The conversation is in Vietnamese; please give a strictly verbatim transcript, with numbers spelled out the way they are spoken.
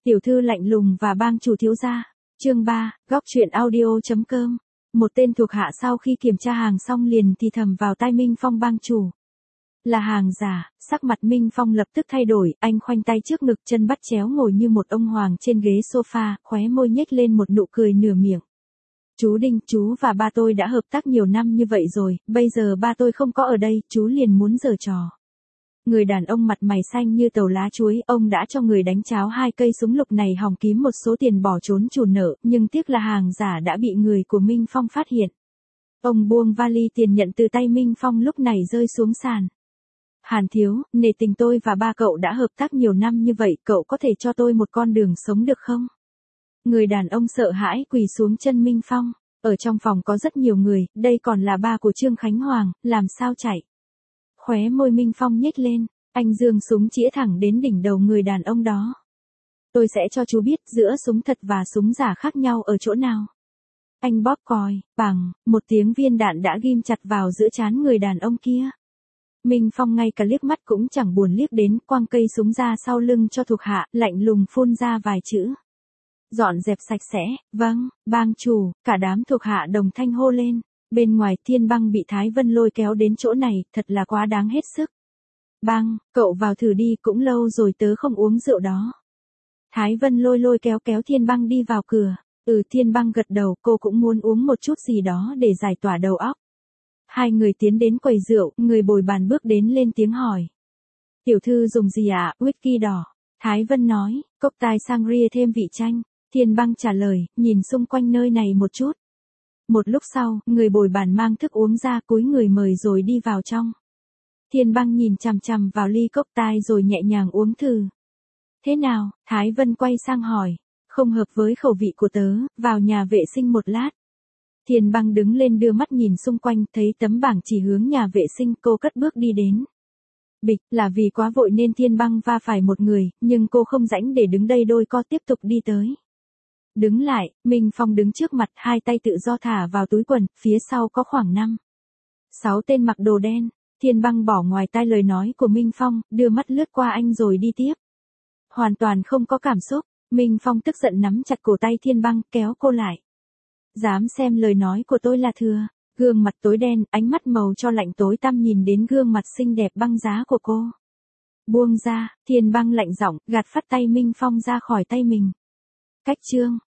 Tiểu thư lạnh lùng và bang chủ thiếu gia. Chương ba, góc truyện audio.com. Một tên thuộc hạ sau khi kiểm tra hàng xong liền thì thầm vào tai Minh Phong bang chủ. Là hàng giả. Sắc mặt Minh Phong lập tức thay đổi, anh khoanh tay trước ngực, chân bắt chéo ngồi như một ông hoàng trên ghế sofa, khóe môi nhếch lên một nụ cười nửa miệng. Chú Đinh, chú và ba tôi đã hợp tác nhiều năm như vậy rồi, bây giờ ba tôi không có ở đây, chú liền muốn giở trò. Người đàn ông mặt mày xanh như tàu lá chuối, ông đã cho người đánh cháo hai cây súng lục này hòng kiếm một số tiền bỏ trốn chủ nợ, nhưng tiếc là hàng giả đã bị người của Minh Phong phát hiện. Ông buông vali tiền nhận từ tay Minh Phong lúc này rơi xuống sàn. Hàn thiếu, nể tình tôi và ba cậu đã hợp tác nhiều năm như vậy, cậu có thể cho tôi một con đường sống được không? Người đàn ông sợ hãi quỳ xuống chân Minh Phong. Ở trong phòng có rất nhiều người, đây còn là ba của Trương Khánh Hoàng, làm sao chạy? Khóe môi Minh Phong nhếch lên, anh giương súng chĩa thẳng đến đỉnh đầu người đàn ông đó. Tôi sẽ cho chú biết giữa súng thật và súng giả khác nhau ở chỗ nào. Anh bóp còi, bằng, một tiếng viên đạn đã ghim chặt vào giữa trán người đàn ông kia. Minh Phong ngay cả liếc mắt cũng chẳng buồn liếc đến, quăng cây súng ra sau lưng cho thuộc hạ, lạnh lùng phun ra vài chữ. Dọn dẹp sạch sẽ. Vâng, bang chủ. Cả đám thuộc hạ đồng thanh hô lên. Bên ngoài Thiên Băng bị Thái Vân lôi kéo đến chỗ này, thật là quá đáng hết sức. Băng, cậu vào thử đi, cũng lâu rồi tớ không uống rượu đó. Thái Vân lôi lôi kéo kéo Thiên Băng đi vào cửa. Ừ, Thiên Băng gật đầu, cô cũng muốn uống một chút gì đó để giải tỏa đầu óc. Hai người tiến đến quầy rượu, người bồi bàn bước đến lên tiếng hỏi. Tiểu thư dùng gì ạ? À? Whisky đỏ. Thái Vân nói, cốc tai sangria thêm vị chanh. Thiên Băng trả lời, nhìn xung quanh nơi này một chút. Một lúc sau, người bồi bàn mang thức uống ra, cúi người mời rồi đi vào trong. Thiên Băng nhìn chằm chằm vào ly cốc tai rồi nhẹ nhàng uống thử. Thế nào? Thái Vân quay sang hỏi. Không hợp với khẩu vị của tớ, vào nhà vệ sinh một lát. Thiên Băng đứng lên đưa mắt nhìn xung quanh, thấy tấm bảng chỉ hướng nhà vệ sinh, cô cất bước đi đến. Bịch, là vì quá vội nên Thiên Băng va phải một người, nhưng cô không rảnh để đứng đây đôi co, tiếp tục đi tới. Đứng lại, Minh Phong đứng trước mặt, hai tay tự do thả vào túi quần, phía sau có khoảng năm, sáu tên mặc đồ đen. Thiên Băng bỏ ngoài tai lời nói của Minh Phong, đưa mắt lướt qua anh rồi đi tiếp. Hoàn toàn không có cảm xúc. Minh Phong tức giận nắm chặt cổ tay Thiên Băng, kéo cô lại. Dám xem lời nói của tôi là thừa. Gương mặt tối đen, ánh mắt màu cho lạnh tối tăm nhìn đến gương mặt xinh đẹp băng giá của cô. Buông ra. Thiên Băng lạnh giọng, gạt phắt tay Minh Phong ra khỏi tay mình. Cách chương.